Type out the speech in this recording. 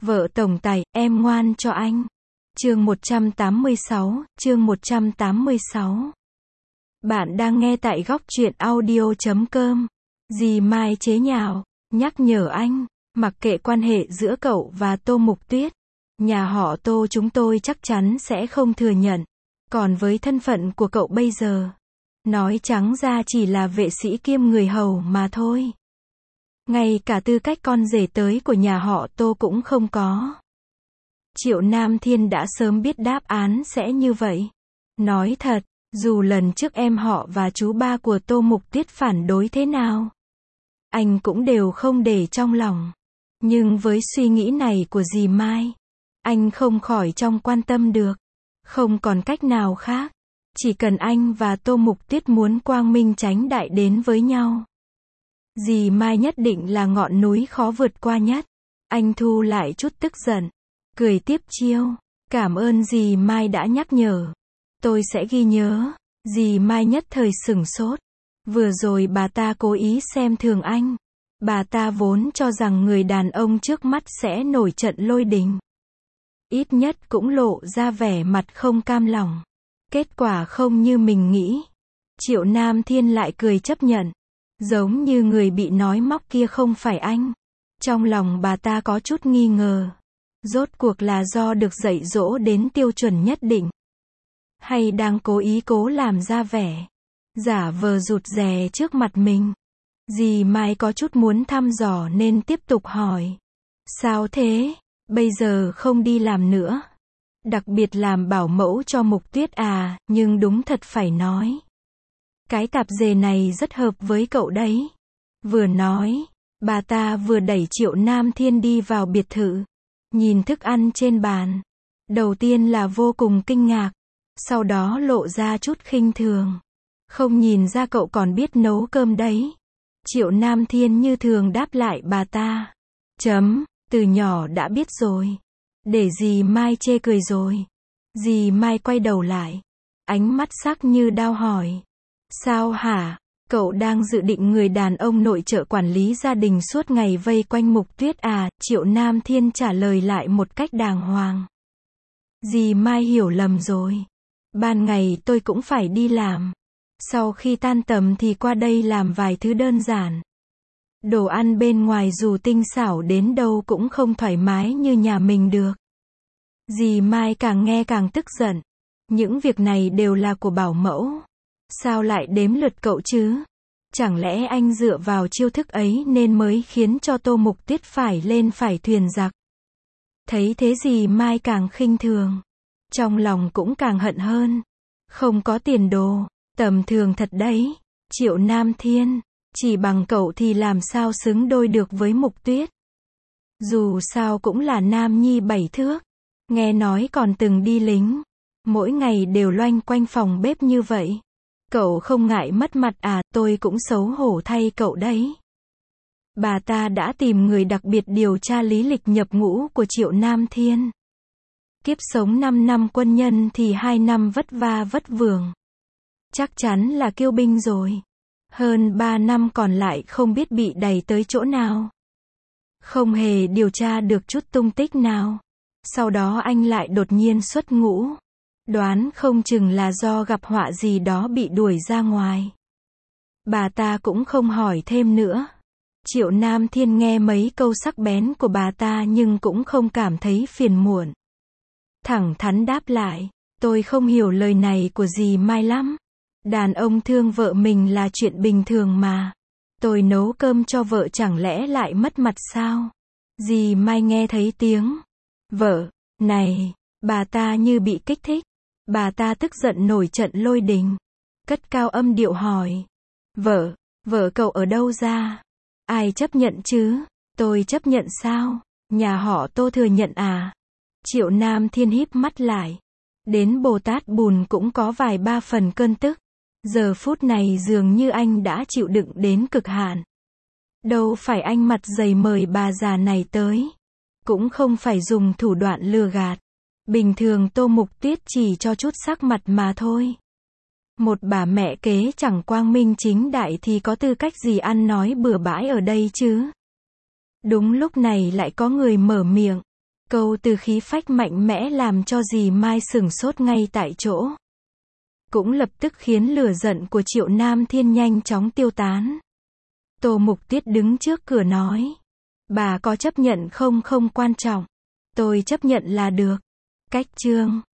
Vợ tổng tài, em ngoan cho anh. Chương 186. Bạn đang nghe tại góc truyện audio.com. Dì Mai chế nhạo, nhắc nhở anh, mặc kệ quan hệ giữa cậu và Tô Mục Tuyết, nhà họ Tô chúng tôi chắc chắn sẽ không thừa nhận. Còn với thân phận của cậu bây giờ, nói trắng ra chỉ là vệ sĩ kiêm người hầu mà thôi. Ngay cả tư cách con rể tới của nhà họ Tô cũng không có. Triệu Nam Thiên đã sớm biết đáp án sẽ như vậy. Nói thật, dù lần trước em họ và chú ba của Tô Mục Tuyết phản đối thế nào, anh cũng đều không để trong lòng. Nhưng với suy nghĩ này của dì Mai, anh không khỏi trong quan tâm được. Không còn cách nào khác. Chỉ cần anh và Tô Mục Tuyết muốn quang minh chánh đại đến với nhau, dì Mai nhất định là ngọn núi khó vượt qua nhất. Anh thu lại chút tức giận, cười tiếp chiêu. Cảm ơn dì Mai đã nhắc nhở. Tôi sẽ ghi nhớ. Dì Mai nhất thời sửng sốt. Vừa rồi bà ta cố ý xem thường anh. Bà ta vốn cho rằng người đàn ông trước mắt sẽ nổi trận lôi đình. Ít nhất cũng lộ ra vẻ mặt không cam lòng. Kết quả không như mình nghĩ. Triệu Nam Thiên lại cười chấp nhận. Giống như người bị nói móc kia không phải anh. Trong lòng bà ta có chút nghi ngờ. Rốt cuộc là do được dạy dỗ đến tiêu chuẩn nhất định, hay đang cố ý cố làm ra vẻ, giả vờ rụt rè trước mặt mình. Dì Mai có chút muốn thăm dò nên tiếp tục hỏi. Sao thế? Bây giờ không đi làm nữa? Đặc biệt làm bảo mẫu cho Mục Tuyết à? Nhưng đúng thật phải nói, cái tạp dề này rất hợp với cậu đấy. Vừa nói, bà ta vừa đẩy Triệu Nam Thiên đi vào biệt thự. Nhìn thức ăn trên bàn, đầu tiên là vô cùng kinh ngạc, sau đó lộ ra chút khinh thường. Không nhìn ra cậu còn biết nấu cơm đấy. Triệu Nam Thiên như thường đáp lại bà ta. Từ nhỏ đã biết rồi. Để dì Mai chê cười rồi. Dì Mai quay đầu lại, ánh mắt sắc như đao hỏi. Sao hả? Cậu đang dự định người đàn ông nội trợ quản lý gia đình suốt ngày vây quanh Mục Tuyết à? Triệu Nam Thiên trả lời lại một cách đàng hoàng. Dì Mai hiểu lầm rồi. Ban ngày tôi cũng phải đi làm. Sau khi tan tầm thì qua đây làm vài thứ đơn giản. Đồ ăn bên ngoài dù tinh xảo đến đâu cũng không thoải mái như nhà mình được. Dì Mai càng nghe càng tức giận. Những việc này đều là của bảo mẫu. Sao lại đếm lượt cậu chứ? Chẳng lẽ anh dựa vào chiêu thức ấy nên mới khiến cho Tô Mục Tuyết phải lên phải thuyền giặc? Thấy thế dì Mai càng khinh thường. Trong lòng cũng càng hận hơn. Không có tiền đồ. Tầm thường thật đấy. Triệu Nam Thiên, chỉ bằng cậu thì làm sao xứng đôi được với Mục Tuyết? Dù sao cũng là nam nhi 7 thước. Nghe nói còn từng đi lính. Mỗi ngày đều loanh quanh phòng bếp như vậy. Cậu không ngại mất mặt à? Tôi cũng xấu hổ thay cậu đấy. Bà ta đã tìm người đặc biệt điều tra lý lịch nhập ngũ của Triệu Nam Thiên. Kiếp sống 5 năm quân nhân thì 2 năm vất va vất vưởng. Chắc chắn là kiêu binh rồi. Hơn 3 năm còn lại không biết bị đày tới chỗ nào. Không hề điều tra được chút tung tích nào. Sau đó anh lại đột nhiên xuất ngũ. Đoán không chừng là do gặp họa gì đó bị đuổi ra ngoài. Bà ta cũng không hỏi thêm nữa. Triệu Nam Thiên nghe mấy câu sắc bén của bà ta nhưng cũng không cảm thấy phiền muộn. Thẳng thắn đáp lại. Tôi không hiểu lời này của dì Mai lắm. Đàn ông thương vợ mình là chuyện bình thường mà. Tôi nấu cơm cho vợ chẳng lẽ lại mất mặt sao? Dì Mai nghe thấy tiếng vợ này, bà ta như bị kích thích. Bà ta tức giận nổi trận lôi đình. Cất cao âm điệu hỏi. Vợ cậu ở đâu ra? Ai chấp nhận chứ? Tôi chấp nhận sao? Nhà họ Tô thừa nhận à? Triệu Nam Thiên híp mắt lại. Đến Bồ Tát Bùn cũng có vài ba phần cơn tức. Giờ phút này dường như anh đã chịu đựng đến cực hạn. Đâu phải anh mặt dày mời bà già này tới. Cũng không phải dùng thủ đoạn lừa gạt. Bình thường Tô Mục Tuyết chỉ cho chút sắc mặt mà thôi. Một bà mẹ kế chẳng quang minh chính đại thì có tư cách gì ăn nói bừa bãi ở đây chứ? Đúng lúc này lại có người mở miệng. Câu từ khí phách mạnh mẽ làm cho dì Mai sửng sốt ngay tại chỗ. Cũng lập tức khiến lửa giận của Triệu Nam Thiên nhanh chóng tiêu tán. Tô Mục Tuyết đứng trước cửa nói. Bà có chấp nhận không? Không quan trọng. Tôi chấp nhận là được. Cách chương